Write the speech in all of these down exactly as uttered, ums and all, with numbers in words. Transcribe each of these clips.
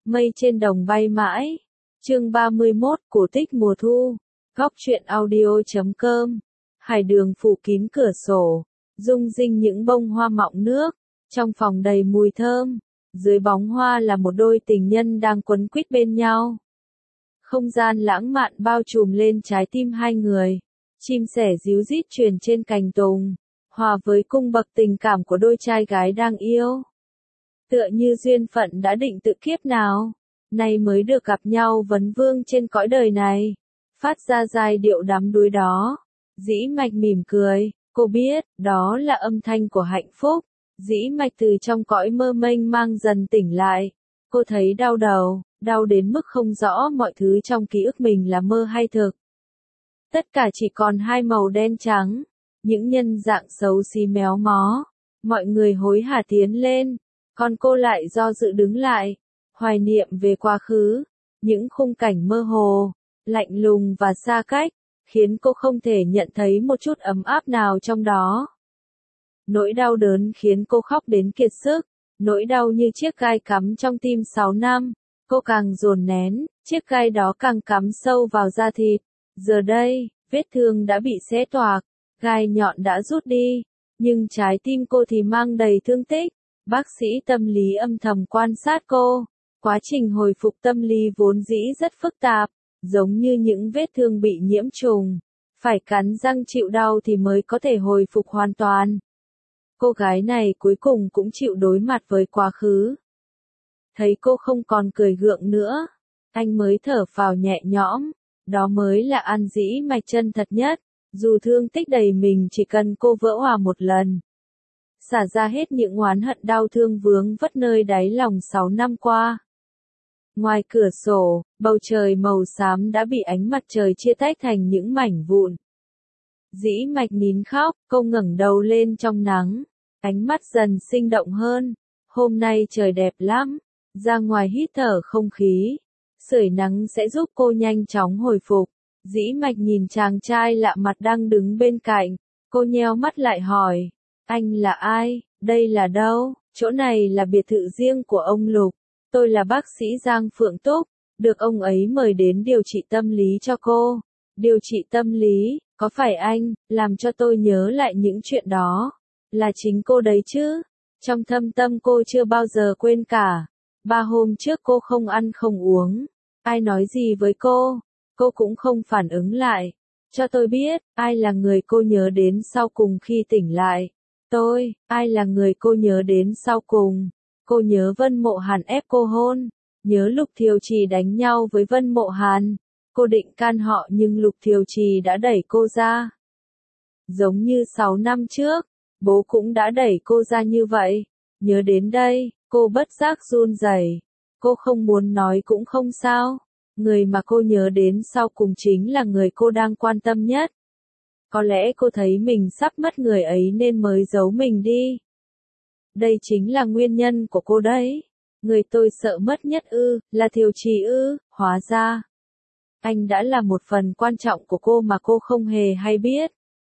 Mây trên đồng bay mãi. Chương ba mươi mốt, cổ tích mùa thu. Góc truyện audio chấm com. Hải đường phủ kín cửa sổ, rung rinh những bông hoa mọng nước, trong phòng đầy mùi thơm, dưới bóng hoa là một đôi tình nhân đang quấn quýt bên nhau. Không gian lãng mạn bao trùm lên trái tim hai người, chim sẻ ríu rít truyền trên cành tùng, hòa với cung bậc tình cảm của đôi trai gái đang yêu. Tựa như duyên phận đã định tự kiếp nào, nay mới được gặp nhau vấn vương trên cõi đời này, phát ra giai điệu đắm đuối đó. Dĩ Mạch mỉm cười, cô biết, đó là âm thanh của hạnh phúc. Dĩ Mạch từ trong cõi mơ mênh mang dần tỉnh lại. Cô thấy đau đầu, đau đến mức không rõ mọi thứ trong ký ức mình là mơ hay thực. Tất cả chỉ còn hai màu đen trắng, những nhân dạng xấu xí méo mó. Mọi người hối hả tiến lên, còn cô lại do dự đứng lại, hoài niệm về quá khứ, những khung cảnh mơ hồ, lạnh lùng và xa cách, khiến cô không thể nhận thấy một chút ấm áp nào trong đó. Nỗi đau đớn khiến cô khóc đến kiệt sức, nỗi đau như chiếc gai cắm trong tim sáu năm, cô càng dồn nén, chiếc gai đó càng cắm sâu vào da thịt. Giờ đây, vết thương đã bị xé toạc, gai nhọn đã rút đi, nhưng trái tim cô thì mang đầy thương tích. Bác sĩ tâm lý âm thầm quan sát cô, quá trình hồi phục tâm lý vốn dĩ rất phức tạp, giống như những vết thương bị nhiễm trùng, phải cắn răng chịu đau thì mới có thể hồi phục hoàn toàn. Cô gái này cuối cùng cũng chịu đối mặt với quá khứ. Thấy cô không còn cười gượng nữa, anh mới thở phào nhẹ nhõm, đó mới là An Dĩ Mạch chân thật nhất, dù thương tích đầy mình chỉ cần cô vỡ hòa một lần. Xả ra hết những oán hận đau thương vướng vất nơi đáy lòng sáu năm qua. Ngoài cửa sổ, bầu trời màu xám đã bị ánh mặt trời chia tách thành những mảnh vụn. Dĩ Mạch nín khóc, cô ngẩng đầu lên trong nắng, ánh mắt dần sinh động hơn. Hôm nay trời đẹp lắm, ra ngoài hít thở không khí, sưởi nắng sẽ giúp cô nhanh chóng hồi phục. Dĩ Mạch nhìn chàng trai lạ mặt đang đứng bên cạnh, cô nheo mắt lại hỏi, anh là ai, đây là đâu? Chỗ này là biệt thự riêng của ông Lục. Tôi là bác sĩ Giang Phượng Túc, được ông ấy mời đến điều trị tâm lý cho cô. Điều trị tâm lý, có phải anh, làm cho tôi nhớ lại những chuyện đó. Là chính cô đấy chứ. Trong thâm tâm cô chưa bao giờ quên cả. Ba hôm trước cô không ăn không uống. Ai nói gì với cô, cô cũng không phản ứng lại. Cho tôi biết, ai là người cô nhớ đến sau cùng khi tỉnh lại. Tôi, ai là người cô nhớ đến sau cùng? Cô nhớ Vân Mộ Hàn ép cô hôn, nhớ Lục Thiều Trì đánh nhau với Vân Mộ Hàn. Cô định can họ nhưng Lục Thiều Trì đã đẩy cô ra. Giống như sáu năm trước, bố cũng đã đẩy cô ra như vậy. Nhớ đến đây, cô bất giác run rẩy. Cô không muốn nói cũng không sao. Người mà cô nhớ đến sau cùng chính là người cô đang quan tâm nhất. Có lẽ cô thấy mình sắp mất người ấy nên mới giấu mình đi. Đây chính là nguyên nhân của cô đấy. Người tôi sợ mất nhất ư, là Thiều Trì ư, hóa ra. Anh đã là một phần quan trọng của cô mà cô không hề hay biết.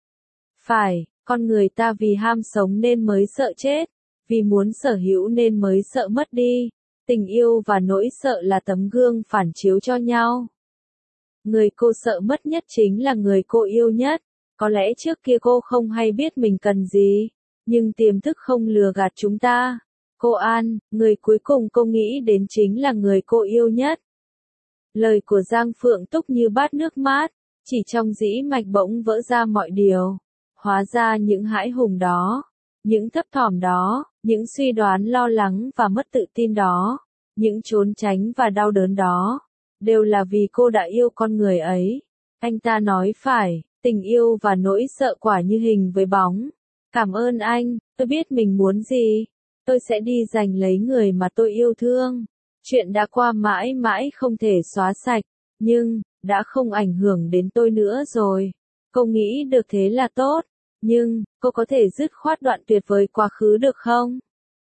Phải, con người ta vì ham sống nên mới sợ chết, vì muốn sở hữu nên mới sợ mất đi. Tình yêu và nỗi sợ là tấm gương phản chiếu cho nhau. Người cô sợ mất nhất chính là người cô yêu nhất. Có lẽ trước kia cô không hay biết mình cần gì, nhưng tiềm thức không lừa gạt chúng ta. Cô An, người cuối cùng cô nghĩ đến chính là người cô yêu nhất. Lời của Giang Phượng Túc như bát nước mát, chỉ trong Dĩ Mạch bỗng vỡ ra mọi điều. Hóa ra những hãi hùng đó, những thấp thỏm đó, những suy đoán lo lắng và mất tự tin đó, những trốn tránh và đau đớn đó, đều là vì cô đã yêu con người ấy. Anh ta nói phải. Tình yêu và nỗi sợ quả như hình với bóng. Cảm ơn anh, tôi biết mình muốn gì. Tôi sẽ đi giành lấy người mà tôi yêu thương. Chuyện đã qua mãi mãi không thể xóa sạch, nhưng, đã không ảnh hưởng đến tôi nữa rồi. Cô nghĩ được thế là tốt, nhưng, cô có thể dứt khoát đoạn tuyệt với quá khứ được không?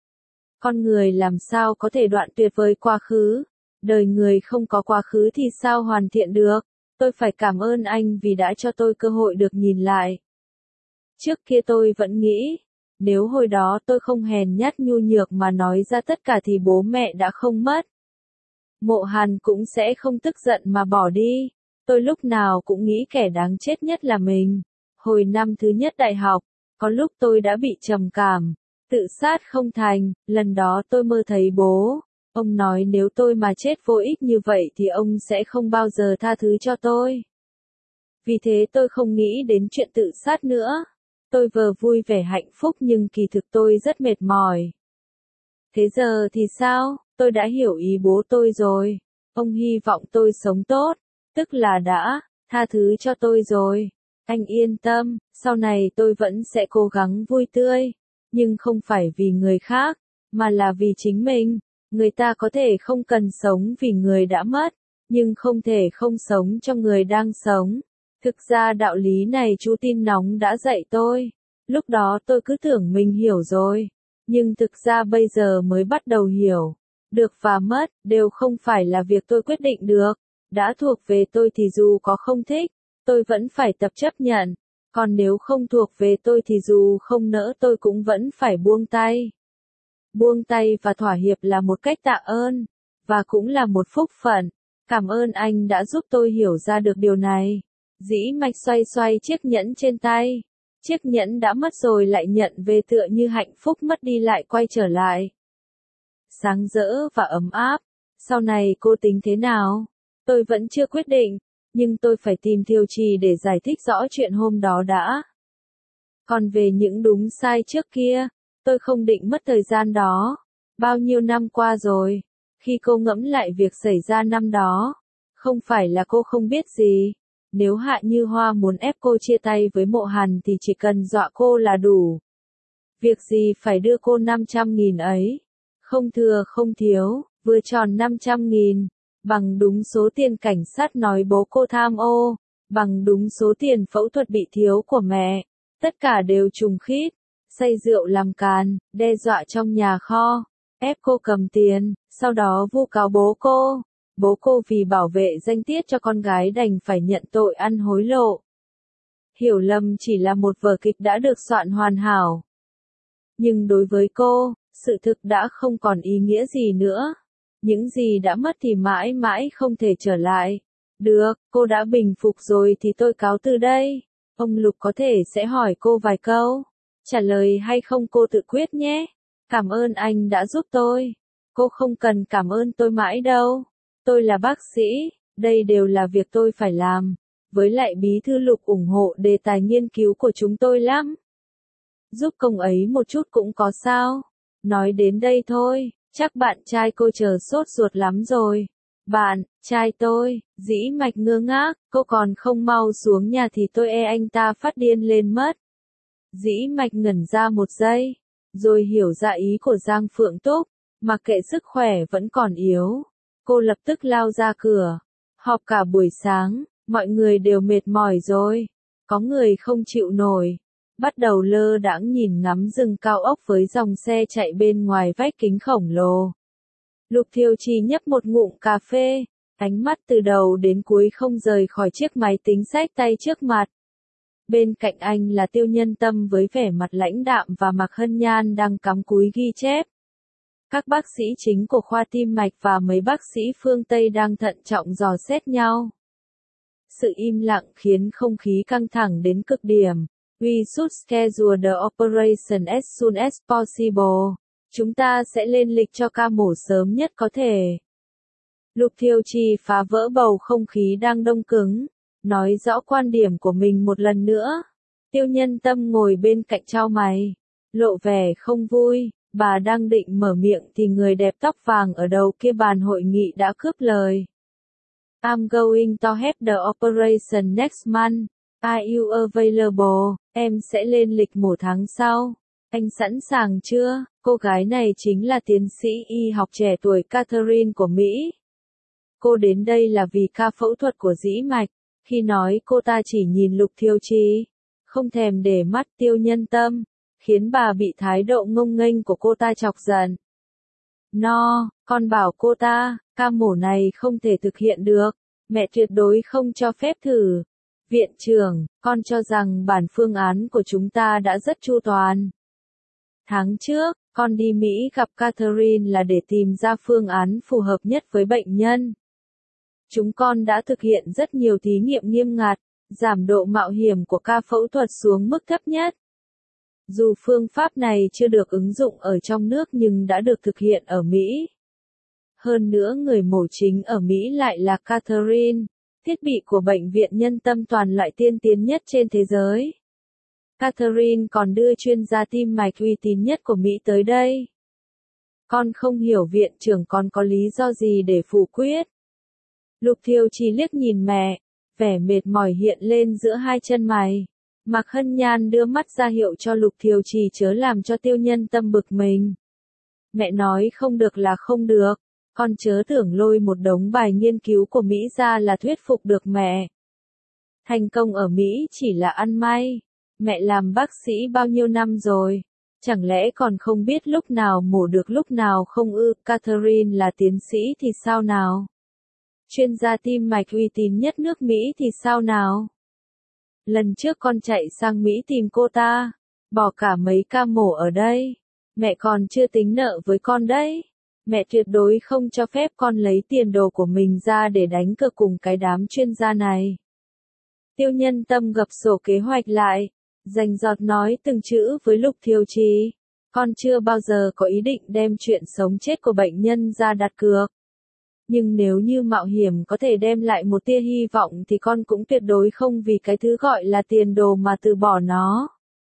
Con người làm sao có thể đoạn tuyệt với quá khứ? Đời người không có quá khứ thì sao hoàn thiện được? Tôi phải cảm ơn anh vì đã cho tôi cơ hội được nhìn lại. Trước kia tôi vẫn nghĩ, nếu hồi đó tôi không hèn nhát nhu nhược mà nói ra tất cả thì bố mẹ đã không mất. Mộ Hàn cũng sẽ không tức giận mà bỏ đi. Tôi lúc nào cũng nghĩ kẻ đáng chết nhất là mình. Hồi năm thứ nhất đại học, có lúc tôi đã bị trầm cảm, tự sát không thành, lần đó tôi mơ thấy bố. Ông nói nếu tôi mà chết vô ích như vậy thì ông sẽ không bao giờ tha thứ cho tôi. Vì thế tôi không nghĩ đến chuyện tự sát nữa. Tôi vừa vui vẻ hạnh phúc nhưng kỳ thực tôi rất mệt mỏi. Thế giờ thì sao? Tôi đã hiểu ý bố tôi rồi. Ông hy vọng tôi sống tốt, tức là đã tha thứ cho tôi rồi. Anh yên tâm, sau này tôi vẫn sẽ cố gắng vui tươi, nhưng không phải vì người khác, mà là vì chính mình. Người ta có thể không cần sống vì người đã mất, nhưng không thể không sống cho người đang sống. Thực ra đạo lý này chú Tin Nóng đã dạy tôi. Lúc đó tôi cứ tưởng mình hiểu rồi, nhưng thực ra bây giờ mới bắt đầu hiểu. Được và mất đều không phải là việc tôi quyết định được. Đã thuộc về tôi thì dù có không thích, tôi vẫn phải tập chấp nhận. Còn nếu không thuộc về tôi thì dù không nỡ tôi cũng vẫn phải buông tay. Buông tay và thỏa hiệp là một cách tạ ơn, và cũng là một phúc phận. Cảm ơn anh đã giúp tôi hiểu ra được điều này. Dĩ Mạch xoay xoay chiếc nhẫn trên tay. Chiếc nhẫn đã mất rồi lại nhận về tựa như hạnh phúc mất đi lại quay trở lại. Sáng rỡ và ấm áp. Sau này cô tính thế nào? Tôi vẫn chưa quyết định, nhưng tôi phải tìm Thiều Trì để giải thích rõ chuyện hôm đó đã. Còn về những đúng sai trước kia, tôi không định mất thời gian đó. Bao nhiêu năm qua rồi, khi cô ngẫm lại việc xảy ra năm đó, không phải là cô không biết gì. Nếu Hạ Như Hoa muốn ép cô chia tay với Mộ Hàn thì chỉ cần dọa cô là đủ. Việc gì phải đưa cô năm trăm nghìn ấy. Không thừa không thiếu, vừa tròn năm trăm nghìn. Bằng đúng số tiền cảnh sát nói bố cô tham ô. Bằng đúng số tiền phẫu thuật bị thiếu của mẹ. Tất cả đều trùng khít. Say rượu làm càn, đe dọa trong nhà kho. Ép cô cầm tiền, sau đó vu cáo bố cô. Bố cô vì bảo vệ danh tiết cho con gái đành phải nhận tội ăn hối lộ. Hiểu lầm chỉ là một vở kịch đã được soạn hoàn hảo. Nhưng đối với cô, sự thực đã không còn ý nghĩa gì nữa. Những gì đã mất thì mãi mãi không thể trở lại. Được, cô đã bình phục rồi thì tôi cáo từ đây. Ông Lục có thể sẽ hỏi cô vài câu. Trả lời hay không cô tự quyết nhé. Cảm ơn anh đã giúp tôi. Cô không cần cảm ơn tôi mãi đâu. Tôi là bác sĩ, đây đều là việc tôi phải làm. Với lại bí thư Lục ủng hộ đề tài nghiên cứu của chúng tôi lắm. Giúp công ấy một chút cũng có sao. Nói đến đây thôi, chắc bạn trai cô chờ sốt ruột lắm rồi. Bạn, trai tôi, Dĩ Mạch ngơ ngác, cô còn không mau xuống nhà thì tôi e anh ta phát điên lên mất. Dĩ Mạch ngẩn ra một giây, rồi hiểu ra ý của Giang Phượng Túc, mặc kệ sức khỏe vẫn còn yếu. Cô lập tức lao ra cửa. Họp cả buổi sáng, mọi người đều mệt mỏi rồi. Có người không chịu nổi. Bắt đầu lơ đãng nhìn ngắm rừng cao ốc với dòng xe chạy bên ngoài vách kính khổng lồ. Lục Thiều Trì nhấp một ngụm cà phê, ánh mắt từ đầu đến cuối không rời khỏi chiếc máy tính xách tay trước mặt. Bên cạnh anh là Tiêu Nhân Tâm với vẻ mặt lãnh đạm và Mạc Hân Nhan đang cắm cúi ghi chép. Các bác sĩ chính của khoa tim mạch và mấy bác sĩ phương Tây đang thận trọng dò xét nhau. Sự im lặng khiến không khí căng thẳng đến cực điểm. We should schedule the operation as soon as possible. Chúng ta sẽ lên lịch cho ca mổ sớm nhất có thể. Lục Thiều Trì phá vỡ bầu không khí đang đông cứng, nói rõ quan điểm của mình một lần nữa. Tiêu Nhân Tâm ngồi bên cạnh chau mày, lộ vẻ không vui. Bà đang định mở miệng thì người đẹp tóc vàng ở đầu kia bàn hội nghị đã cướp lời. I'm going to have the operation next month. Are you available? Em sẽ lên lịch mổ tháng sau. Anh sẵn sàng chưa? Cô gái này chính là tiến sĩ y học trẻ tuổi Catherine của Mỹ. Cô đến đây là vì ca phẫu thuật của Dĩ Mạch. Khi nói cô ta chỉ nhìn Lục Thiều Trì, không thèm để mắt Tiêu Nhân Tâm, khiến bà bị thái độ ngông nghênh của cô ta chọc giận. No, con bảo cô ta, ca mổ này không thể thực hiện được, mẹ tuyệt đối không cho phép thử. Viện trưởng, con cho rằng bản phương án của chúng ta đã rất chu toàn. Tháng trước, con đi Mỹ gặp Catherine là để tìm ra phương án phù hợp nhất với bệnh nhân. Chúng con đã thực hiện rất nhiều thí nghiệm nghiêm ngặt, giảm độ mạo hiểm của ca phẫu thuật xuống mức thấp nhất. Dù phương pháp này chưa được ứng dụng ở trong nước nhưng đã được thực hiện ở Mỹ. Hơn nữa người mổ chính ở Mỹ lại là Catherine, thiết bị của Bệnh viện Nhân tâm toàn loại tiên tiến nhất trên thế giới. Catherine còn đưa chuyên gia tim mạch uy tín nhất của Mỹ tới đây. Con không hiểu viện trưởng còn có lý do gì để phủ quyết. Lục Thiều Trì liếc nhìn mẹ, vẻ mệt mỏi hiện lên giữa hai chân mày. Mạc Hân Nhan đưa mắt ra hiệu cho Lục Thiều Trì chớ làm cho Tiêu Nhân Tâm bực mình. Mẹ nói không được là không được, con chớ tưởng lôi một đống bài nghiên cứu của Mỹ ra là thuyết phục được mẹ. Thành công ở Mỹ chỉ là ăn may. Mẹ làm bác sĩ bao nhiêu năm rồi, chẳng lẽ còn không biết lúc nào mổ được lúc nào không ư? Catherine là tiến sĩ thì sao nào? Chuyên gia tim mạch uy tín nhất nước Mỹ thì sao nào? Lần trước con chạy sang Mỹ tìm cô ta, bỏ cả mấy ca mổ ở đây. Mẹ còn chưa tính nợ với con đấy. Mẹ tuyệt đối không cho phép con lấy tiền đồ của mình ra để đánh cược cùng cái đám chuyên gia này. Tiêu Nhân Tâm gập sổ kế hoạch lại, rành rọt nói từng chữ với Lục Thiều Trì. Con chưa bao giờ có ý định đem chuyện sống chết của bệnh nhân ra đặt cược. Nhưng nếu như mạo hiểm có thể đem lại một tia hy vọng thì con cũng tuyệt đối không vì cái thứ gọi là tiền đồ mà từ bỏ nó.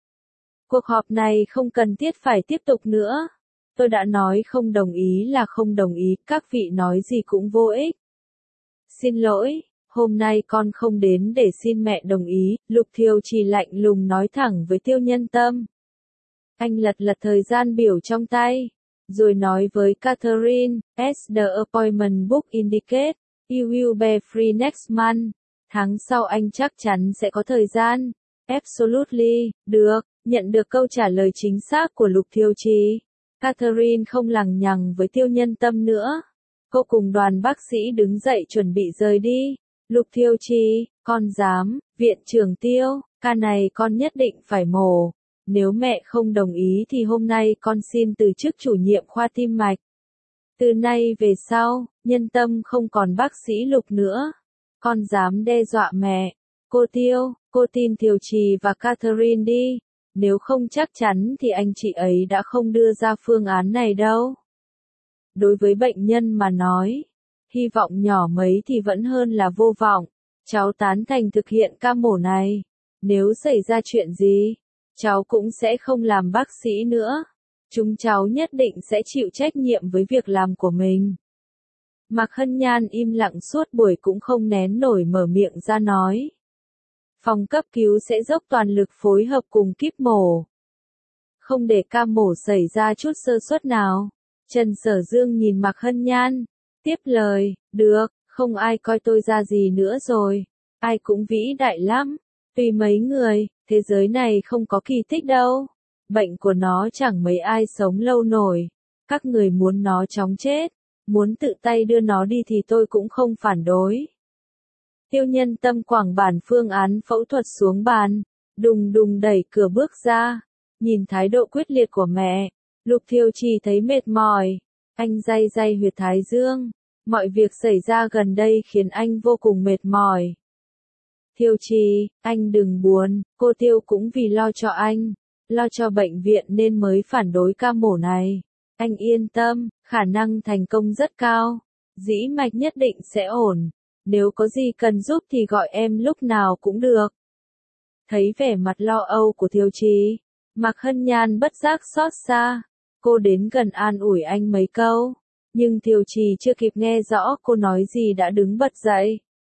Cuộc họp này không cần thiết phải tiếp tục nữa. Tôi đã nói không đồng ý là không đồng ý, các vị nói gì cũng vô ích. Xin lỗi, hôm nay con không đến để xin mẹ đồng ý, Lục Thiều Trì lạnh lùng nói thẳng với Tiêu Nhân Tâm. Anh lật lật thời gian biểu trong tay, rồi nói với Catherine, as the appointment book indicate, you will be free next month. Tháng sau anh chắc chắn sẽ có thời gian. Absolutely, được, nhận được câu trả lời chính xác của Lục Thiều Trì. Catherine không lằng nhằng với Tiêu Nhân Tâm nữa. Cô cùng đoàn bác sĩ đứng dậy chuẩn bị rời đi. Lục Thiều Trì, con dám, viện trưởng Tiêu, ca này con nhất định phải mổ. Nếu mẹ không đồng ý thì hôm nay con xin từ chức chủ nhiệm khoa tim mạch. Từ nay về sau, Nhân Tâm không còn bác sĩ Lục nữa. Con dám đe dọa mẹ. Cô Tiêu, cô tin Thiều Trì và Catherine đi. Nếu không chắc chắn thì anh chị ấy đã không đưa ra phương án này đâu. Đối với bệnh nhân mà nói, hy vọng nhỏ mấy thì vẫn hơn là vô vọng. Cháu tán thành thực hiện ca mổ này. Nếu xảy ra chuyện gì, cháu cũng sẽ không làm bác sĩ nữa. Chúng cháu nhất định sẽ chịu trách nhiệm với việc làm của mình. Mạc Hân Nhan im lặng suốt buổi cũng không nén nổi mở miệng ra nói. Phòng cấp cứu sẽ dốc toàn lực phối hợp cùng kíp mổ. Không để ca mổ xảy ra chút sơ suất nào. Trần Sở Dương nhìn Mạc Hân Nhan, tiếp lời, được, không ai coi tôi ra gì nữa rồi. Ai cũng vĩ đại lắm. Tùy mấy người, thế giới này không có kỳ tích đâu. Bệnh của nó chẳng mấy ai sống lâu nổi. Các người muốn nó chóng chết, muốn tự tay đưa nó đi thì tôi cũng không phản đối. Tiêu Nhân Tâm quẳng bản phương án phẫu thuật xuống bàn, đùng đùng đẩy cửa bước ra. Nhìn thái độ quyết liệt của mẹ, Lục Thiều Trì thấy mệt mỏi. Anh day day huyệt thái dương. Mọi việc xảy ra gần đây khiến anh vô cùng mệt mỏi. Thiều Trì, anh đừng buồn, cô Tiêu cũng vì lo cho anh, lo cho bệnh viện nên mới phản đối ca mổ này. Anh yên tâm, khả năng thành công rất cao. Dĩ mạch nhất định sẽ ổn. Nếu có gì cần giúp thì gọi em lúc nào cũng được. Thấy vẻ mặt lo âu của Thiều Trì, Mạc Hân Nhan bất giác xót xa. Cô đến gần an ủi anh mấy câu. Nhưng Thiều Trì chưa kịp nghe rõ cô nói gì đã đứng bật dậy.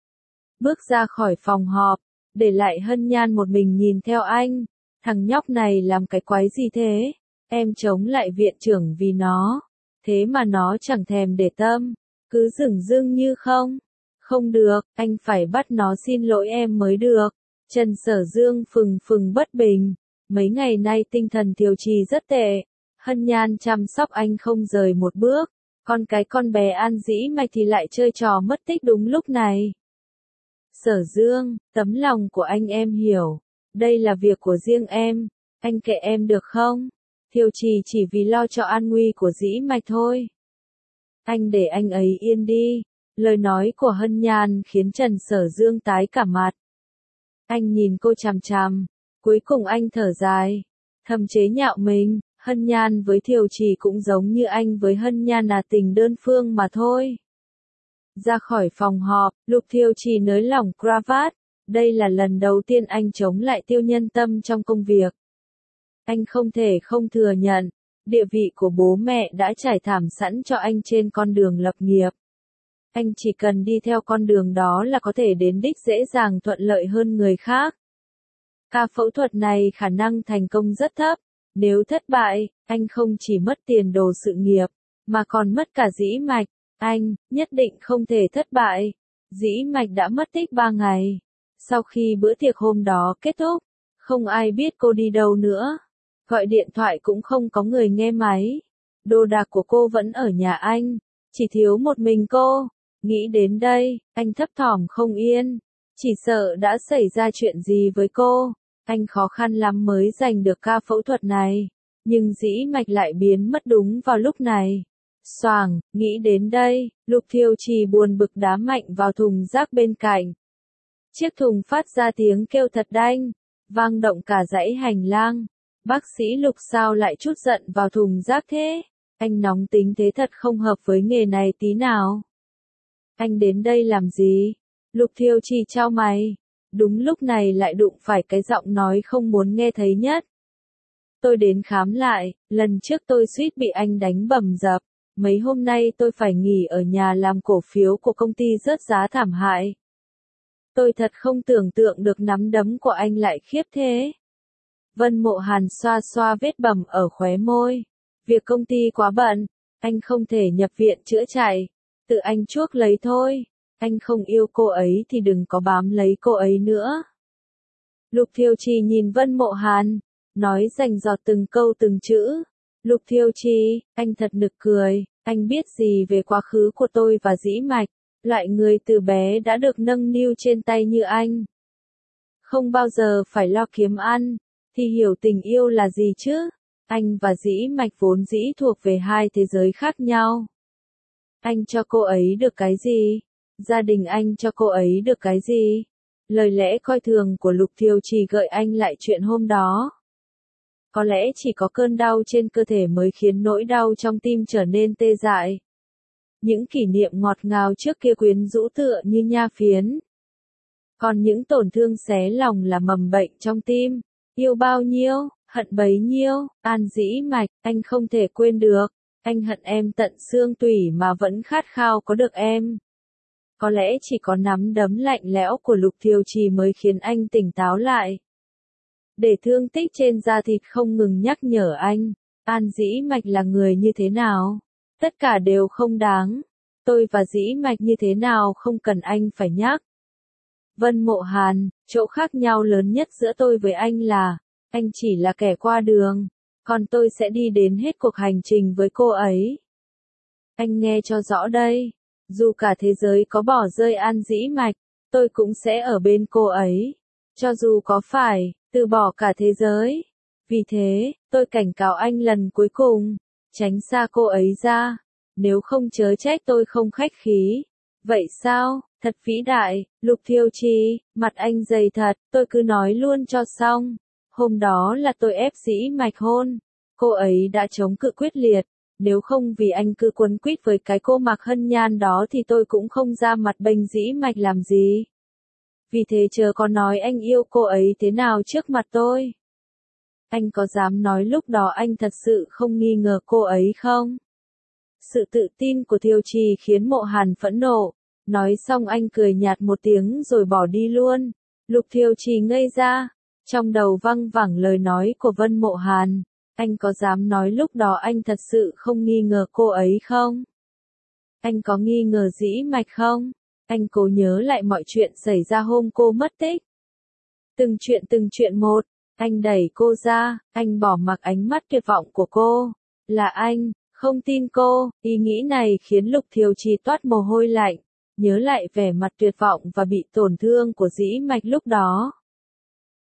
Bước ra khỏi phòng họp, để lại Hân Nhan một mình nhìn theo anh. Thằng nhóc này làm cái quái gì thế? Em chống lại viện trưởng vì nó. Thế mà nó chẳng thèm để tâm. Cứ dửng dưng như không. Không được, anh phải bắt nó xin lỗi em mới được. Trần Sở Dương phừng phừng bất bình. Mấy ngày nay tinh thần Thiều Trì rất tệ. Hân Nhan chăm sóc anh không rời một bước. Con cái con bé An Dĩ Mạch thì lại chơi trò mất tích đúng lúc này. Sở Dương, tấm lòng của anh em hiểu. Đây là việc của riêng em. Anh kệ em được không? Thiều Trì chỉ vì lo cho an nguy của Dĩ Mạch thôi. Anh để anh ấy yên đi. Lời nói của Hân Nhan khiến Trần Sở Dương tái cả mặt. Anh nhìn cô chằm chằm, cuối cùng anh thở dài, thầm chế nhạo mình, Hân Nhan với Thiều Trì cũng giống như anh với Hân Nhan là tình đơn phương mà thôi. Ra khỏi phòng họp, Lục Thiều Trì nới lỏng cravat, đây là lần đầu tiên anh chống lại Tiêu Nhân Tâm trong công việc. Anh không thể không thừa nhận, địa vị của bố mẹ đã trải thảm sẵn cho anh trên con đường lập nghiệp. Anh chỉ cần đi theo con đường đó là có thể đến đích dễ dàng thuận lợi hơn người khác. Ca phẫu thuật này khả năng thành công rất thấp, nếu thất bại, anh không chỉ mất tiền đồ sự nghiệp, mà còn mất cả Dĩ Mạch. Anh, nhất định không thể thất bại. Dĩ Mạch đã mất tích ba ngày. Sau khi bữa tiệc hôm đó kết thúc, không ai biết cô đi đâu nữa. Gọi điện thoại cũng không có người nghe máy. Đồ đạc của cô vẫn ở nhà anh, chỉ thiếu một mình cô. Nghĩ đến đây, anh thấp thỏm không yên. Chỉ sợ đã xảy ra chuyện gì với cô. Anh khó khăn lắm mới giành được ca phẫu thuật này. Nhưng Dĩ Mạch lại biến mất đúng vào lúc này. Xoàng, nghĩ đến đây, Lục Thiều Trì buồn bực đá mạnh vào thùng rác bên cạnh. Chiếc thùng phát ra tiếng kêu thật đanh, vang động cả dãy hành lang. Bác sĩ Lục sao lại trút giận vào thùng rác thế? Anh nóng tính thế thật không hợp với nghề này tí nào. Anh đến đây làm gì? Lục Thiều Trì chau mày. Đúng lúc này lại đụng phải cái giọng nói không muốn nghe thấy nhất. Tôi đến khám lại, lần trước tôi suýt bị anh đánh bầm dập. Mấy hôm nay tôi phải nghỉ ở nhà làm cổ phiếu của công ty rớt giá thảm hại. Tôi thật không tưởng tượng được nắm đấm của anh lại khiếp thế. Vân Mộ Hàn xoa xoa vết bầm ở khóe môi. Việc công ty quá bận, anh không thể nhập viện chữa chạy. Tự anh chuốc lấy thôi. Anh không yêu cô ấy thì đừng có bám lấy cô ấy nữa. Lục Thiều Trì nhìn Vân Mộ Hàn, nói rành rọt từng câu từng chữ. Lục Thiều Trì, anh thật nực cười, anh biết gì về quá khứ của tôi và Dĩ Mạch, loại người từ bé đã được nâng niu trên tay như anh. Không bao giờ phải lo kiếm ăn, thì hiểu tình yêu là gì chứ? Anh và Dĩ Mạch vốn dĩ thuộc về hai thế giới khác nhau. Anh cho cô ấy được cái gì? Gia đình anh cho cô ấy được cái gì? Lời lẽ coi thường của Lục Thiều Trì gợi anh lại chuyện hôm đó. Có lẽ chỉ có cơn đau trên cơ thể mới khiến nỗi đau trong tim trở nên tê dại. Những kỷ niệm ngọt ngào trước kia quyến rũ tựa như nha phiến. Còn những tổn thương xé lòng là mầm bệnh trong tim. Yêu bao nhiêu, hận bấy nhiêu, An Dĩ Mạch, anh không thể quên được. Anh hận em tận xương tủy mà vẫn khát khao có được em. Có lẽ chỉ có nắm đấm lạnh lẽo của Lục Thiều Trì mới khiến anh tỉnh táo lại. Để thương tích trên da thịt không ngừng nhắc nhở anh, An Dĩ Mạch là người như thế nào. Tất cả đều không đáng. Tôi và Dĩ Mạch như thế nào không cần anh phải nhắc. Vân Mộ Hàn, chỗ khác nhau lớn nhất giữa tôi với anh là, anh chỉ là kẻ qua đường, còn tôi sẽ đi đến hết cuộc hành trình với cô ấy. Anh nghe cho rõ đây, dù cả thế giới có bỏ rơi An Dĩ Mạch, tôi cũng sẽ ở bên cô ấy. Cho dù có phải, từ bỏ cả thế giới. Vì thế, tôi cảnh cáo anh lần cuối cùng, tránh xa cô ấy ra. Nếu không chớ trách tôi không khách khí. Vậy sao, thật vĩ đại, Lục Thiều Trì, mặt anh dày thật, tôi cứ nói luôn cho xong. Hôm đó là tôi ép Dĩ Mạch hôn. Cô ấy đã chống cự quyết liệt. Nếu không vì anh cứ quấn quýt với cái cô Mạc Hân Nhan đó thì tôi cũng không ra mặt bênh Dĩ Mạch làm gì. Vì thế chờ có nói anh yêu cô ấy thế nào trước mặt tôi. Anh có dám nói lúc đó anh thật sự không nghi ngờ cô ấy không? Sự tự tin của Thiều Trì khiến Mộ Hàn phẫn nộ. Nói xong anh cười nhạt một tiếng rồi bỏ đi luôn. Lục Thiều Trì ngây ra. Trong đầu văng vẳng lời nói của Vân Mộ Hàn. Anh có dám nói lúc đó anh thật sự không nghi ngờ cô ấy không? Anh có nghi ngờ Dĩ Mạch không? Anh cố nhớ lại mọi chuyện xảy ra hôm cô mất tích. Từng chuyện từng chuyện một, anh đẩy cô ra, anh bỏ mặc ánh mắt tuyệt vọng của cô. Là anh, không tin cô, ý nghĩ này khiến Lục Thiều Trì toát mồ hôi lạnh, nhớ lại vẻ mặt tuyệt vọng và bị tổn thương của Dĩ Mạch lúc đó.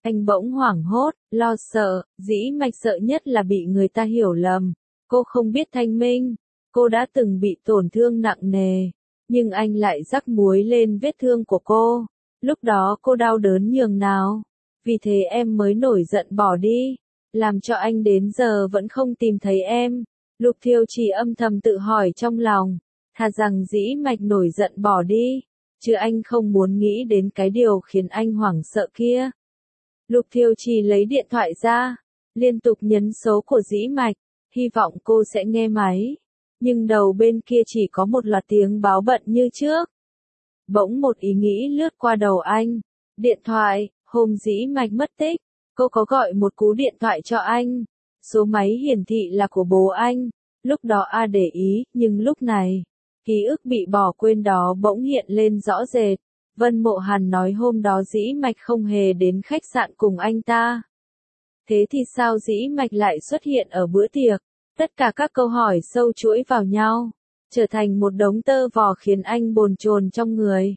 Anh bỗng hoảng hốt, lo sợ, Dĩ Mạch sợ nhất là bị người ta hiểu lầm. Cô không biết thanh minh, cô đã từng bị tổn thương nặng nề, nhưng anh lại rắc muối lên vết thương của cô. Lúc đó cô đau đớn nhường nào, vì thế em mới nổi giận bỏ đi, làm cho anh đến giờ vẫn không tìm thấy em. Lục Thiêu Trì âm thầm tự hỏi trong lòng, thà rằng Dĩ Mạch nổi giận bỏ đi, chứ anh không muốn nghĩ đến cái điều khiến anh hoảng sợ kia. Lục Thiêu Trì lấy điện thoại ra, liên tục nhấn số của Dĩ Mạch, hy vọng cô sẽ nghe máy. Nhưng đầu bên kia chỉ có một loạt tiếng báo bận như trước. Bỗng một ý nghĩ lướt qua đầu anh. Điện thoại, hôm Dĩ Mạch mất tích, cô có gọi một cú điện thoại cho anh. Số máy hiển thị là của bố anh. Lúc đó A để ý, nhưng lúc này, ký ức bị bỏ quên đó bỗng hiện lên rõ rệt. Vân Mộ Hàn nói hôm đó Dĩ Mạch không hề đến khách sạn cùng anh ta. Thế thì sao Dĩ Mạch lại xuất hiện ở bữa tiệc? Tất cả các câu hỏi sâu chuỗi vào nhau, trở thành một đống tơ vò khiến anh bồn chồn trong người.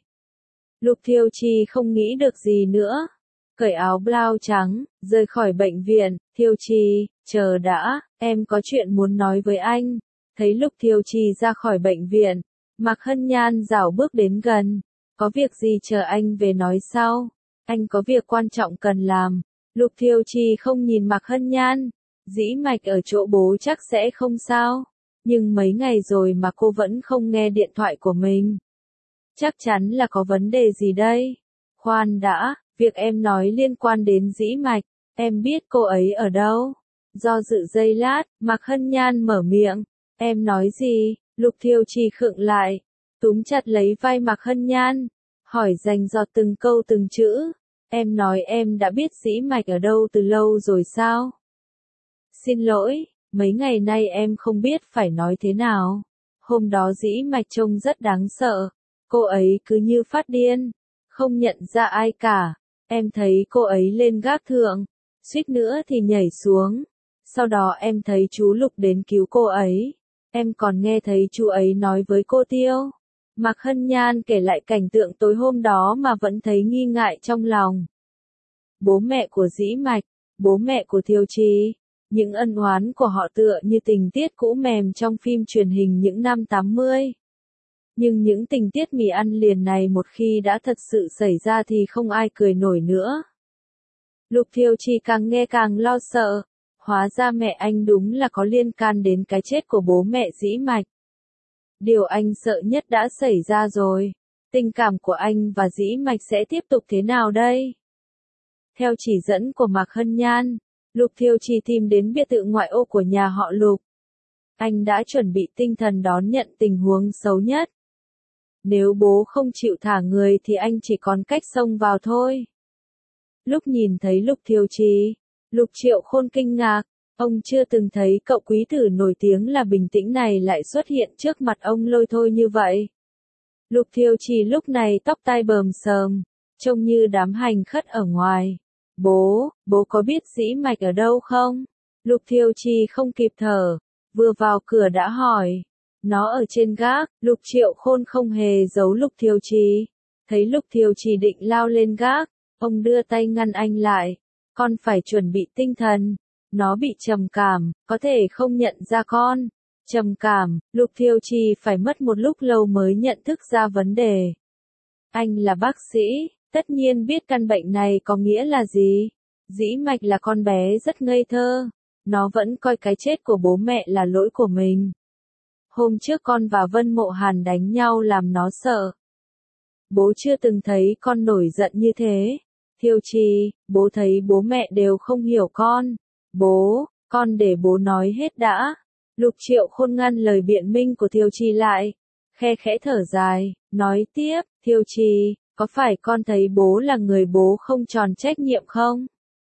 Lục Thiêu Trì không nghĩ được gì nữa. Cởi áo blau trắng, rời khỏi bệnh viện. Thiêu Trì, chờ đã, em có chuyện muốn nói với anh. Thấy Lục Thiêu Trì ra khỏi bệnh viện, Mạc Hân Nhan rảo bước đến gần. Có việc gì chờ anh về nói sau. Anh có việc quan trọng cần làm. Lục Thiêu Trì không nhìn Mạc Hân Nhan. Dĩ Mạch ở chỗ bố chắc sẽ không sao. Nhưng mấy ngày rồi mà cô vẫn không nghe điện thoại của mình. Chắc chắn là có vấn đề gì đây. Khoan đã, việc em nói liên quan đến Dĩ Mạch. Em biết cô ấy ở đâu. Do dự giây lát, Mạc Hân Nhan mở miệng. Em nói gì? Lục Thiêu Trì khựng lại, túm chặt lấy vai Mạc Hân Nhan, hỏi rành giọt từng câu từng chữ. Em nói em đã biết Dĩ Mạch ở đâu từ lâu rồi sao? Xin lỗi, mấy ngày nay em không biết phải nói thế nào. Hôm đó Dĩ Mạch trông rất đáng sợ. Cô ấy cứ như phát điên, không nhận ra ai cả. Em thấy cô ấy lên gác thượng, suýt nữa thì nhảy xuống. Sau đó em thấy chú Lục đến cứu cô ấy. Em còn nghe thấy chú ấy nói với cô Tiêu. Mạc Hân Nhan kể lại cảnh tượng tối hôm đó mà vẫn thấy nghi ngại trong lòng. Bố mẹ của Dĩ Mạch, bố mẹ của Thiêu Trì, những ân oán của họ tựa như tình tiết cũ mềm trong phim truyền hình những năm tám mươi. Nhưng những tình tiết mì ăn liền này một khi đã thật sự xảy ra thì không ai cười nổi nữa. Lục Thiêu Trì càng nghe càng lo sợ. Hóa ra mẹ anh đúng là có liên can đến cái chết của bố mẹ Dĩ Mạch. Điều anh sợ nhất đã xảy ra rồi. Tình cảm của anh và Dĩ Mạch sẽ tiếp tục thế nào đây? Theo chỉ dẫn của Mạc Hân Nhan, Lục Thiêu Trì tìm đến biệt thự ngoại ô của nhà họ Lục. Anh đã chuẩn bị tinh thần đón nhận tình huống xấu nhất. Nếu bố không chịu thả người thì anh chỉ còn cách xông vào thôi. Lúc nhìn thấy Lục Thiêu Trì, Lục Triệu Khôn kinh ngạc, ông chưa từng thấy cậu quý tử nổi tiếng là bình tĩnh này lại xuất hiện trước mặt ông lôi thôi như vậy. Lục Thiêu Trì lúc này tóc tai bờm sờm, trông như đám hành khất ở ngoài. Bố, bố có biết Dĩ Mạch ở đâu không? Lục Thiêu Trì không kịp thở, vừa vào cửa đã hỏi. Nó ở trên gác. Lục Triệu Khôn không hề giấu Lục Thiêu Trì. Thấy Lục Thiêu Trì định lao lên gác, ông đưa tay ngăn anh lại. Con phải chuẩn bị tinh thần. Nó bị trầm cảm, có thể không nhận ra con. Trầm cảm, Lục Thiêu Trì phải mất một lúc lâu mới nhận thức ra vấn đề. Anh là bác sĩ, tất nhiên biết căn bệnh này có nghĩa là gì. Dĩ Mạch là con bé rất ngây thơ. Nó vẫn coi cái chết của bố mẹ là lỗi của mình. Hôm trước con và Vân Mộ Hàn đánh nhau làm nó sợ. Bố chưa từng thấy con nổi giận như thế. Thiêu Trì, bố thấy bố mẹ đều không hiểu con. Bố, con để bố nói hết đã. Lục Triệu Khôn ngăn lời biện minh của Thiêu Trì lại. Khe khẽ thở dài, nói tiếp, Thiêu Trì, có phải con thấy bố là người bố không tròn trách nhiệm không?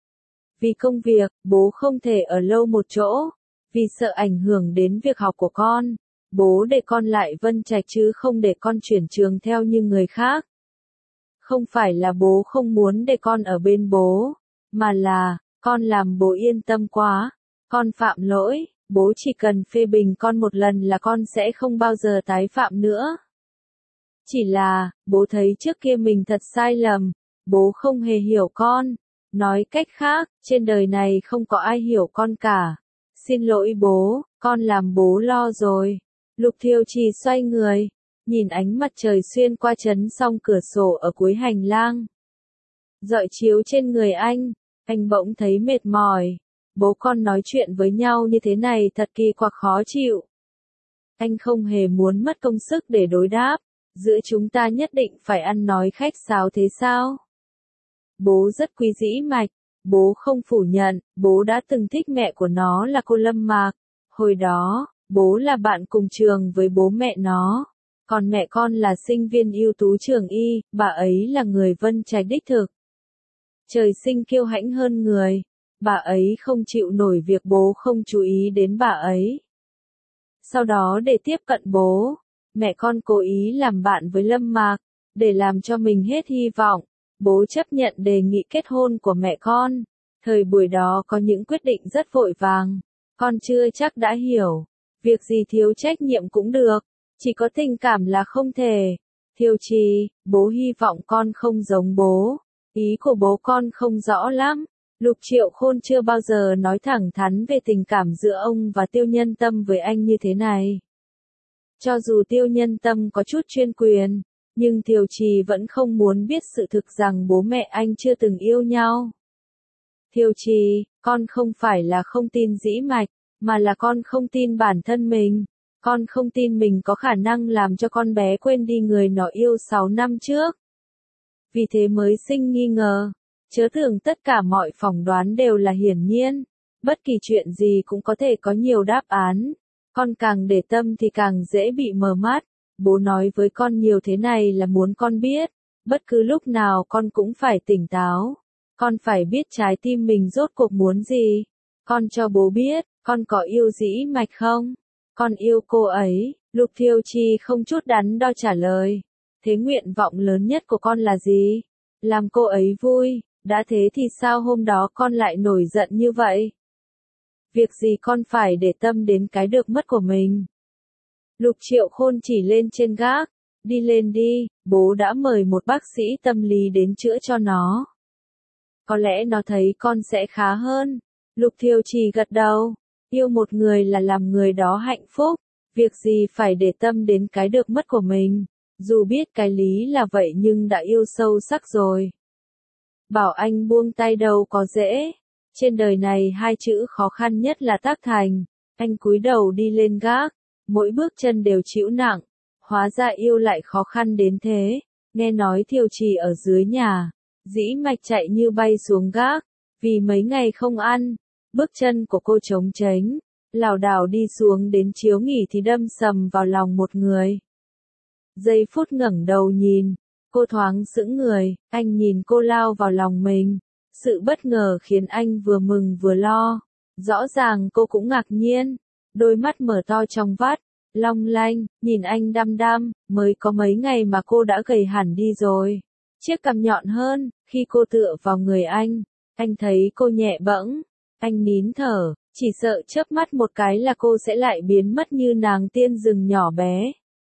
Vì công việc, bố không thể ở lâu một chỗ. Vì sợ ảnh hưởng đến việc học của con. Bố để con lại Vân Trạch chứ không để con chuyển trường theo như người khác. Không phải là bố không muốn để con ở bên bố, mà là, con làm bố yên tâm quá. Con phạm lỗi, bố chỉ cần phê bình con một lần là con sẽ không bao giờ tái phạm nữa. Chỉ là, bố thấy trước kia mình thật sai lầm, bố không hề hiểu con. Nói cách khác, trên đời này không có ai hiểu con cả. Xin lỗi bố, con làm bố lo rồi. Lục Thiều Trì xoay người, nhìn ánh mặt trời xuyên qua chấn song cửa sổ ở cuối hành lang. Dọi chiếu trên người anh, anh bỗng thấy mệt mỏi. Bố con nói chuyện với nhau như thế này thật kỳ quặc khó chịu. Anh không hề muốn mất công sức để đối đáp. Giữa chúng ta nhất định phải ăn nói khách sáo thế sao? Bố rất quý dĩ mạch. Bố không phủ nhận, bố đã từng thích mẹ của nó là cô Lâm Mạc. Hồi đó, bố là bạn cùng trường với bố mẹ nó. Còn mẹ con là sinh viên ưu tú trường y, bà ấy là người Vân Trạch đích thực. Trời sinh kiêu hãnh hơn người. Bà ấy không chịu nổi việc bố không chú ý đến bà ấy. Sau đó để tiếp cận bố, mẹ con cố ý làm bạn với Lâm Mạc, để làm cho mình hết hy vọng. Bố chấp nhận đề nghị kết hôn của mẹ con. Thời buổi đó có những quyết định rất vội vàng. Con chưa chắc đã hiểu. Việc gì thiếu trách nhiệm cũng được. Chỉ có tình cảm là không thể. Thiều Trì, bố hy vọng con không giống bố. Ý của bố con không rõ lắm. Lục Triệu Khôn chưa bao giờ nói thẳng thắn về tình cảm giữa ông và Tiêu Nhân Tâm với anh như thế này. Cho dù Tiêu Nhân Tâm có chút chuyên quyền, nhưng Thiều Trì vẫn không muốn biết sự thực rằng bố mẹ anh chưa từng yêu nhau. Thiều Trì, con không phải là không tin dĩ mạch, mà là con không tin bản thân mình. Con không tin mình có khả năng làm cho con bé quên đi người nó yêu sáu năm trước. Vì thế mới sinh nghi ngờ. Chớ tưởng tất cả mọi phỏng đoán đều là hiển nhiên. Bất kỳ chuyện gì cũng có thể có nhiều đáp án. Con càng để tâm thì càng dễ bị mờ mắt. Bố nói với con nhiều thế này là muốn con biết. Bất cứ lúc nào con cũng phải tỉnh táo. Con phải biết trái tim mình rốt cuộc muốn gì. Con cho bố biết, con có yêu dĩ mạch không? Con yêu cô ấy. Lục Thiều Trì không chút đắn đo trả lời. Thế nguyện vọng lớn nhất của con là gì? Làm cô ấy vui. Đã thế thì sao hôm đó con lại nổi giận như vậy? Việc gì con phải để tâm đến cái được mất của mình? Lục Triệu Khôn chỉ lên trên gác. Đi lên đi, bố đã mời một bác sĩ tâm lý đến chữa cho nó. Có lẽ nó thấy con sẽ khá hơn. Lục Thiều Trì gật đầu. Yêu một người là làm người đó hạnh phúc. Việc gì phải để tâm đến cái được mất của mình. Dù biết cái lý là vậy nhưng đã yêu sâu sắc rồi. Bảo anh buông tay đâu có dễ. Trên đời này hai chữ khó khăn nhất là tác thành. Anh cúi đầu đi lên gác. Mỗi bước chân đều chịu nặng. Hóa ra yêu lại khó khăn đến thế. Nghe nói Thiều Trì ở dưới nhà. Dĩ mạch chạy như bay xuống gác. Vì mấy ngày không ăn. Bước chân của cô trống chếnh. Lảo đảo đi xuống đến chiếu nghỉ thì đâm sầm vào lòng một người. Giây phút ngẩng đầu nhìn. Cô thoáng sững người, anh nhìn cô lao vào lòng mình. Sự bất ngờ khiến anh vừa mừng vừa lo. Rõ ràng cô cũng ngạc nhiên. Đôi mắt mở to trong vắt, long lanh, nhìn anh đăm đăm. Mới có mấy ngày mà cô đã gầy hẳn đi rồi. Chiếc cằm nhọn hơn, khi cô tựa vào người anh. Anh thấy cô nhẹ bẫng. Anh nín thở, chỉ sợ chớp mắt một cái là cô sẽ lại biến mất như nàng tiên rừng nhỏ bé.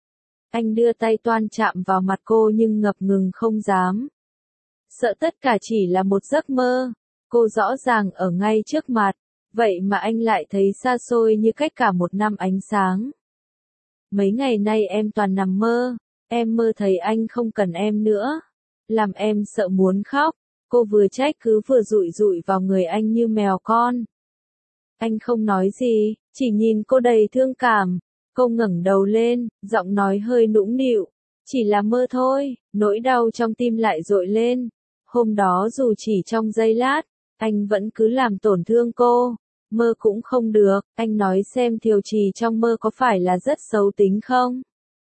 Anh đưa tay toan chạm vào mặt cô nhưng ngập ngừng không dám. Sợ tất cả chỉ là một giấc mơ. Cô rõ ràng ở ngay trước mặt. Vậy mà anh lại thấy xa xôi như cách cả một năm ánh sáng. Mấy ngày nay em toàn nằm mơ. Em mơ thấy anh không cần em nữa. Làm em sợ muốn khóc. Cô vừa trách cứ vừa dụi dụi vào người anh như mèo con. Anh không nói gì, chỉ nhìn cô đầy thương cảm. Cô ngẩng đầu lên, giọng nói hơi nũng nịu. Chỉ là mơ thôi, nỗi đau trong tim lại dội lên. Hôm đó dù chỉ trong giây lát, anh vẫn cứ làm tổn thương cô. Mơ cũng không được, anh nói xem Thiều Trì trong mơ có phải là rất xấu tính không?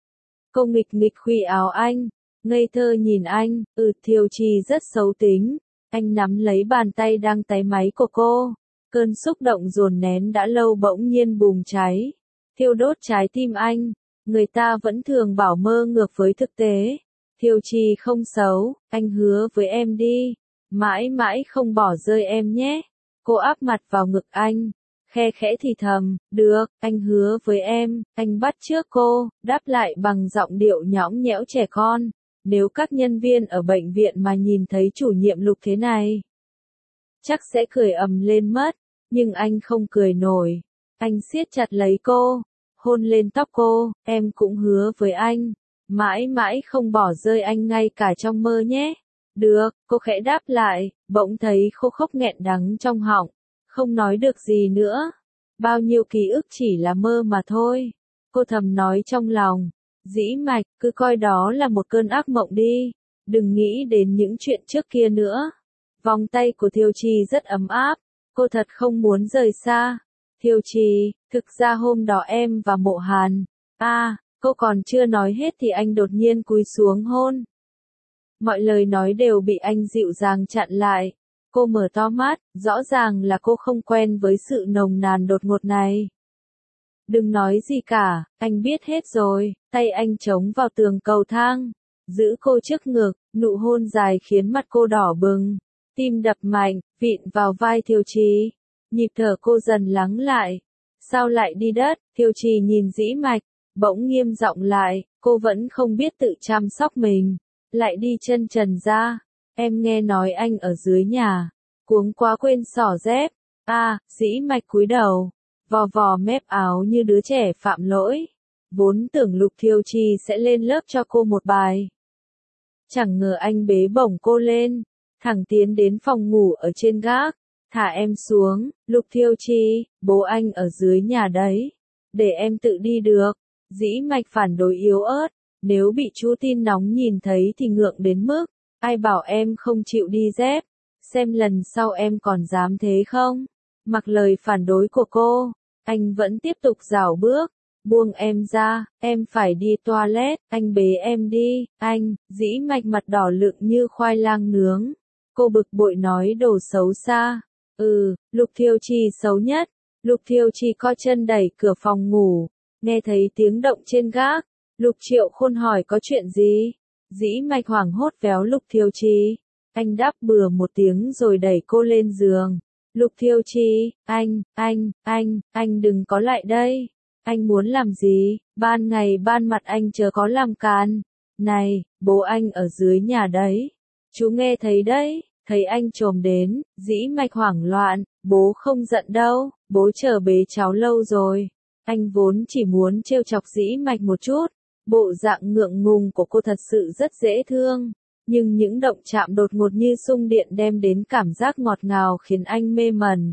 Cô nghịch nghịch khuỵu áo anh, ngây thơ nhìn anh, ừ Thiều Trì rất xấu tính. Anh nắm lấy bàn tay đang táy máy của cô. Cơn xúc động dồn nén đã lâu bỗng nhiên bùng cháy. Thiêu đốt trái tim anh. Người ta vẫn thường bảo mơ ngược với thực tế. Thiều Trì không xấu, anh hứa với em đi. Mãi mãi không bỏ rơi em nhé. Cô áp mặt vào ngực anh. Khe khẽ thì thầm, được, anh hứa với em. Anh bắt chước cô, đáp lại bằng giọng điệu nhõng nhẽo trẻ con. Nếu các nhân viên ở bệnh viện mà nhìn thấy chủ nhiệm Lục thế này. chắc sẽ cười ầm lên mất, nhưng anh không cười nổi. Anh siết chặt lấy cô, hôn lên tóc cô, em cũng hứa với anh, mãi mãi không bỏ rơi anh ngay cả trong mơ nhé. Được, cô khẽ đáp lại, bỗng thấy khô khốc nghẹn đắng trong họng, không nói được gì nữa. Bao nhiêu ký ức chỉ là mơ mà thôi. Cô thầm nói trong lòng, Dĩ Mạch, cứ coi đó là một cơn ác mộng đi, đừng nghĩ đến những chuyện trước kia nữa. Vòng tay của Thiêu Trì rất ấm áp, cô thật không muốn rời xa. Thiêu Trì, thực ra hôm đó em và Mộ Hàn, à, cô còn chưa nói hết thì anh đột nhiên cúi xuống hôn. Mọi lời nói đều bị anh dịu dàng chặn lại. Cô mở to mắt, rõ ràng là cô không quen với sự nồng nàn đột ngột này. Đừng nói gì cả, anh biết hết rồi. Tay anh chống vào tường cầu thang, giữ cô trước ngực, nụ hôn dài khiến mặt cô đỏ bừng. Tim đập mạnh, vịn vào vai Thiêu Trì. Nhịp thở cô dần lắng lại. Sao lại đi đất? Thiêu Trì nhìn Dĩ Mạch, bỗng nghiêm giọng lại, cô vẫn không biết tự chăm sóc mình. Lại đi chân trần ra. Em nghe nói anh ở dưới nhà, cuống quá quên xỏ dép. À, Dĩ Mạch cúi đầu, vò vò mép áo như đứa trẻ phạm lỗi. Vốn tưởng Lục Thiêu Trì sẽ lên lớp cho cô một bài. Chẳng ngờ anh bế bổng cô lên, thẳng tiến đến phòng ngủ ở trên gác. Thả em xuống, Lục Thiêu Trì, bố anh ở dưới nhà đấy. Để em tự đi được. Dĩ Mạch phản đối yếu ớt. Nếu bị chú tin nóng nhìn thấy thì ngượng đến mức, ai bảo em không chịu đi dép. Xem lần sau em còn dám thế không? Mặc lời phản đối của cô, anh vẫn tiếp tục rảo bước. Buông em ra, em phải đi toilet, anh bế em đi, anh. Dĩ Mạch mặt đỏ lựng như khoai lang nướng. Cô bực bội nói đồ xấu xa. Ừ, Lục Thiêu Trì xấu nhất. Lục Thiêu Trì co chân đẩy cửa phòng ngủ, nghe thấy tiếng động trên gác. Lục Triệu Khôn hỏi có chuyện gì? Dĩ Mạch hoảng hốt véo Lục Thiêu Trì. Anh đáp bừa một tiếng rồi đẩy cô lên giường. Lục Thiêu Trì, anh, anh, anh, anh đừng có lại đây. Anh muốn làm gì? Ban ngày ban mặt anh chớ có làm càn. Này, bố anh ở dưới nhà đấy. Chú nghe thấy đấy, thấy anh trồm đến, Dĩ Mạch hoảng loạn, bố không giận đâu, bố chờ bế cháu lâu rồi. Anh vốn chỉ muốn trêu chọc Dĩ Mạch một chút. Bộ dạng ngượng ngùng của cô thật sự rất dễ thương, nhưng những động chạm đột ngột như xung điện đem đến cảm giác ngọt ngào khiến anh mê mẩn.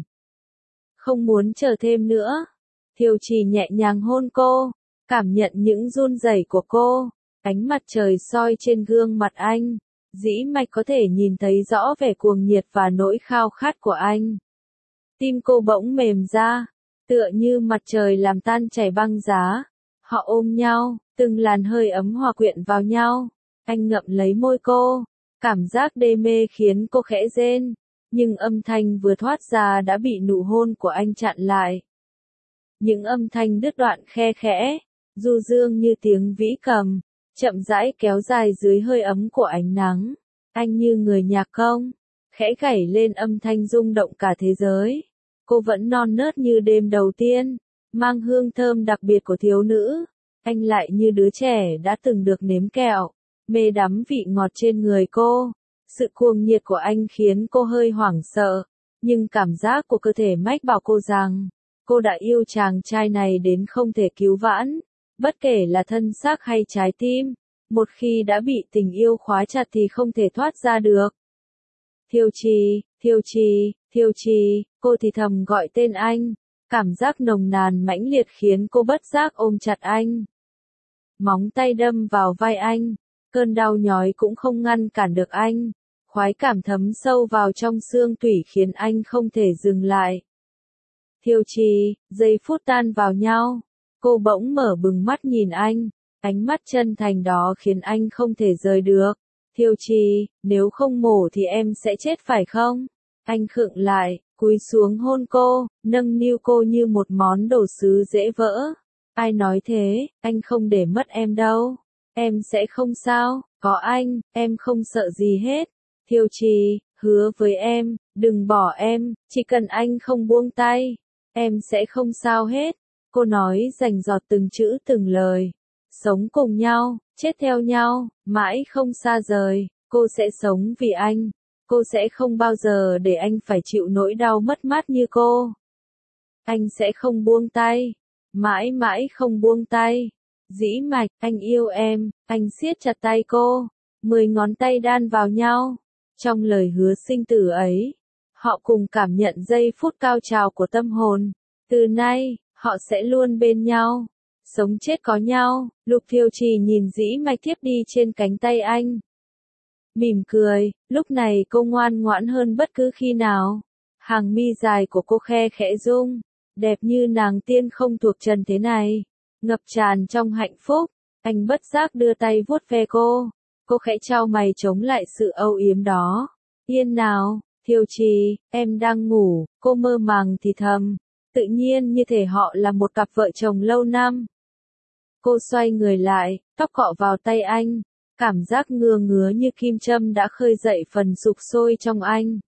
Không muốn chờ thêm nữa. Thiêu Trì nhẹ nhàng hôn cô, cảm nhận những run rẩy của cô, ánh mặt trời soi trên gương mặt anh. Dĩ Mạch có thể nhìn thấy rõ vẻ cuồng nhiệt và nỗi khao khát của anh. Tim cô bỗng mềm ra, tựa như mặt trời làm tan chảy băng giá. Họ ôm nhau, từng làn hơi ấm hòa quyện vào nhau. Anh ngậm lấy môi cô, cảm giác đê mê khiến cô khẽ rên, nhưng âm thanh vừa thoát ra đã bị nụ hôn của anh chặn lại. Những âm thanh đứt đoạn khe khẽ, du dương như tiếng vĩ cầm, chậm rãi kéo dài dưới hơi ấm của ánh nắng. Anh như người nhạc công, khẽ gảy lên âm thanh rung động cả thế giới. Cô vẫn non nớt như đêm đầu tiên, mang hương thơm đặc biệt của thiếu nữ. Anh lại như đứa trẻ đã từng được nếm kẹo, mê đắm vị ngọt trên người cô. Sự cuồng nhiệt của anh khiến cô hơi hoảng sợ, nhưng cảm giác của cơ thể mách bảo cô rằng, cô đã yêu chàng trai này đến không thể cứu vãn, bất kể là thân xác hay trái tim. Một khi đã bị tình yêu khóa chặt thì không thể thoát ra được. Thiêu Trì, Thiêu Trì, Thiêu Trì, cô thì thầm gọi tên anh. Cảm giác nồng nàn mãnh liệt khiến cô bất giác ôm chặt anh. Móng tay đâm vào vai anh, cơn đau nhói cũng không ngăn cản được anh. Khoái cảm thấm sâu vào trong xương tủy khiến anh không thể dừng lại. Thiêu Trì, giây phút tan vào nhau, cô bỗng mở bừng mắt nhìn anh, ánh mắt chân thành đó khiến anh không thể rời được. Thiêu Trì, nếu không mổ thì em sẽ chết phải không? Anh khựng lại, cúi xuống hôn cô, nâng niu cô như một món đồ sứ dễ vỡ. Ai nói thế, anh không để mất em đâu. Em sẽ không sao, có anh, em không sợ gì hết. Thiêu Trì, hứa với em, đừng bỏ em, chỉ cần anh không buông tay, em sẽ không sao hết. Cô nói rành rọt từng chữ từng lời. Sống cùng nhau, chết theo nhau, mãi không xa rời, cô sẽ sống vì anh. Cô sẽ không bao giờ để anh phải chịu nỗi đau mất mát như cô. Anh sẽ không buông tay. Mãi mãi không buông tay. Dĩ Mạch, anh yêu em, anh siết chặt tay cô. Mười ngón tay đan vào nhau. Trong lời hứa sinh tử ấy, họ cùng cảm nhận giây phút cao trào của tâm hồn. Từ nay, họ sẽ luôn bên nhau. Sống chết có nhau. Lục Thiều Trì nhìn Dĩ Mạch thiếp đi trên cánh tay anh. Mỉm cười, lúc này cô ngoan ngoãn hơn bất cứ khi nào. Hàng mi dài của cô khe khẽ rung. Đẹp như nàng tiên không thuộc trần thế này. Ngập tràn trong hạnh phúc. Anh bất giác đưa tay vuốt ve cô. Cô khẽ chau mày chống lại sự âu yếm đó. Yên nào, Thiều Trì, em đang ngủ. Cô mơ màng thì thầm. Tự nhiên như thể họ là một cặp vợ chồng lâu năm. Cô xoay người lại, tóc cọ vào tay anh. Cảm giác ngứa ngứa như kim châm đã khơi dậy phần sục sôi trong anh.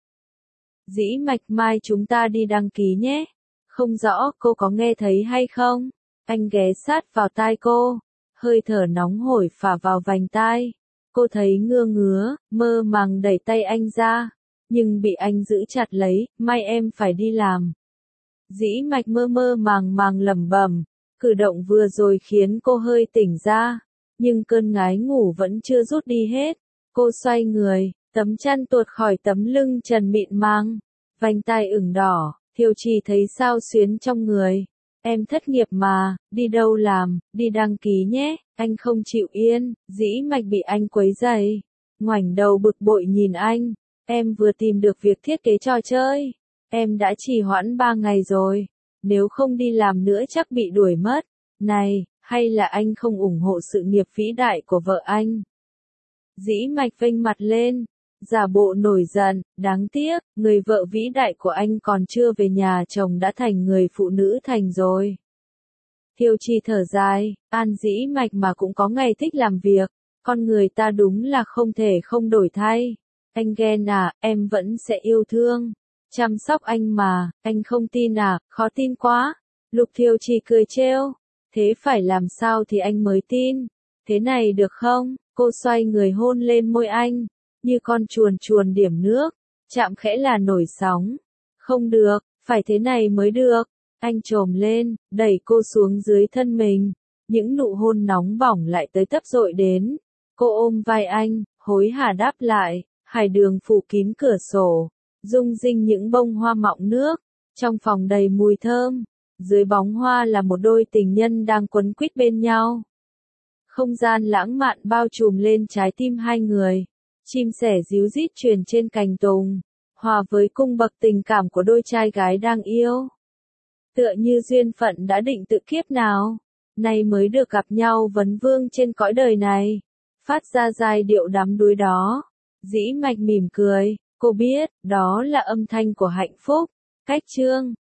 Dĩ Mạch, mai chúng ta đi đăng ký nhé. Không rõ cô có nghe thấy hay không? Anh ghé sát vào tai cô. Hơi thở nóng hổi phả vào vành tai. Cô thấy ngứa ngứa, mơ màng đẩy tay anh ra. Nhưng bị anh giữ chặt lấy, mai em phải đi làm. Dĩ Mạch mơ mơ màng màng lẩm bẩm. Cử động vừa rồi khiến cô hơi tỉnh ra. Nhưng cơn ngái ngủ vẫn chưa rút đi hết. Cô xoay người, tấm chăn tuột khỏi tấm lưng trần mịn màng. Vành tai ửng đỏ, Thiều Trì thấy xao xuyến trong người. Em thất nghiệp mà, đi đâu làm, đi đăng ký nhé. Anh không chịu yên. Dĩ Mạch bị anh quấy rầy. Ngoảnh đầu bực bội nhìn anh. Em vừa tìm được việc thiết kế trò chơi. Em đã trì hoãn ba ngày rồi. Nếu không đi làm nữa chắc bị đuổi mất. Này, hay là anh không ủng hộ sự nghiệp vĩ đại của vợ anh? Dĩ Mạch vênh mặt lên, giả bộ nổi giận, đáng tiếc, người vợ vĩ đại của anh còn chưa về nhà chồng đã thành người phụ nữ thành rồi. Thiều Trì thở dài, An Dĩ Mạch mà cũng có ngày thích làm việc, con người ta đúng là không thể không đổi thay. Anh ghen à, em vẫn sẽ yêu thương, chăm sóc anh mà, anh không tin à, khó tin quá. Lục Thiều Trì cười trêu, thế phải làm sao thì anh mới tin, thế này được không? Cô xoay người hôn lên môi anh, như con chuồn chuồn điểm nước, chạm khẽ là nổi sóng. Không được, phải thế này mới được. Anh trồm lên, đẩy cô xuống dưới thân mình, những nụ hôn nóng bỏng lại tới tấp dội đến. Cô ôm vai anh, hối hả đáp lại, hải đường phủ kín cửa sổ, rung rinh những bông hoa mọng nước, trong phòng đầy mùi thơm, dưới bóng hoa là một đôi tình nhân đang quấn quýt bên nhau. Không gian lãng mạn bao trùm lên trái tim hai người, chim sẻ ríu rít truyền trên cành tùng, hòa với cung bậc tình cảm của đôi trai gái đang yêu. Tựa như duyên phận đã định tự kiếp nào, nay mới được gặp nhau vấn vương trên cõi đời này, phát ra giai điệu đắm đuối đó. Dĩ Mạch mỉm cười, cô biết, đó là âm thanh của hạnh phúc. Cách chương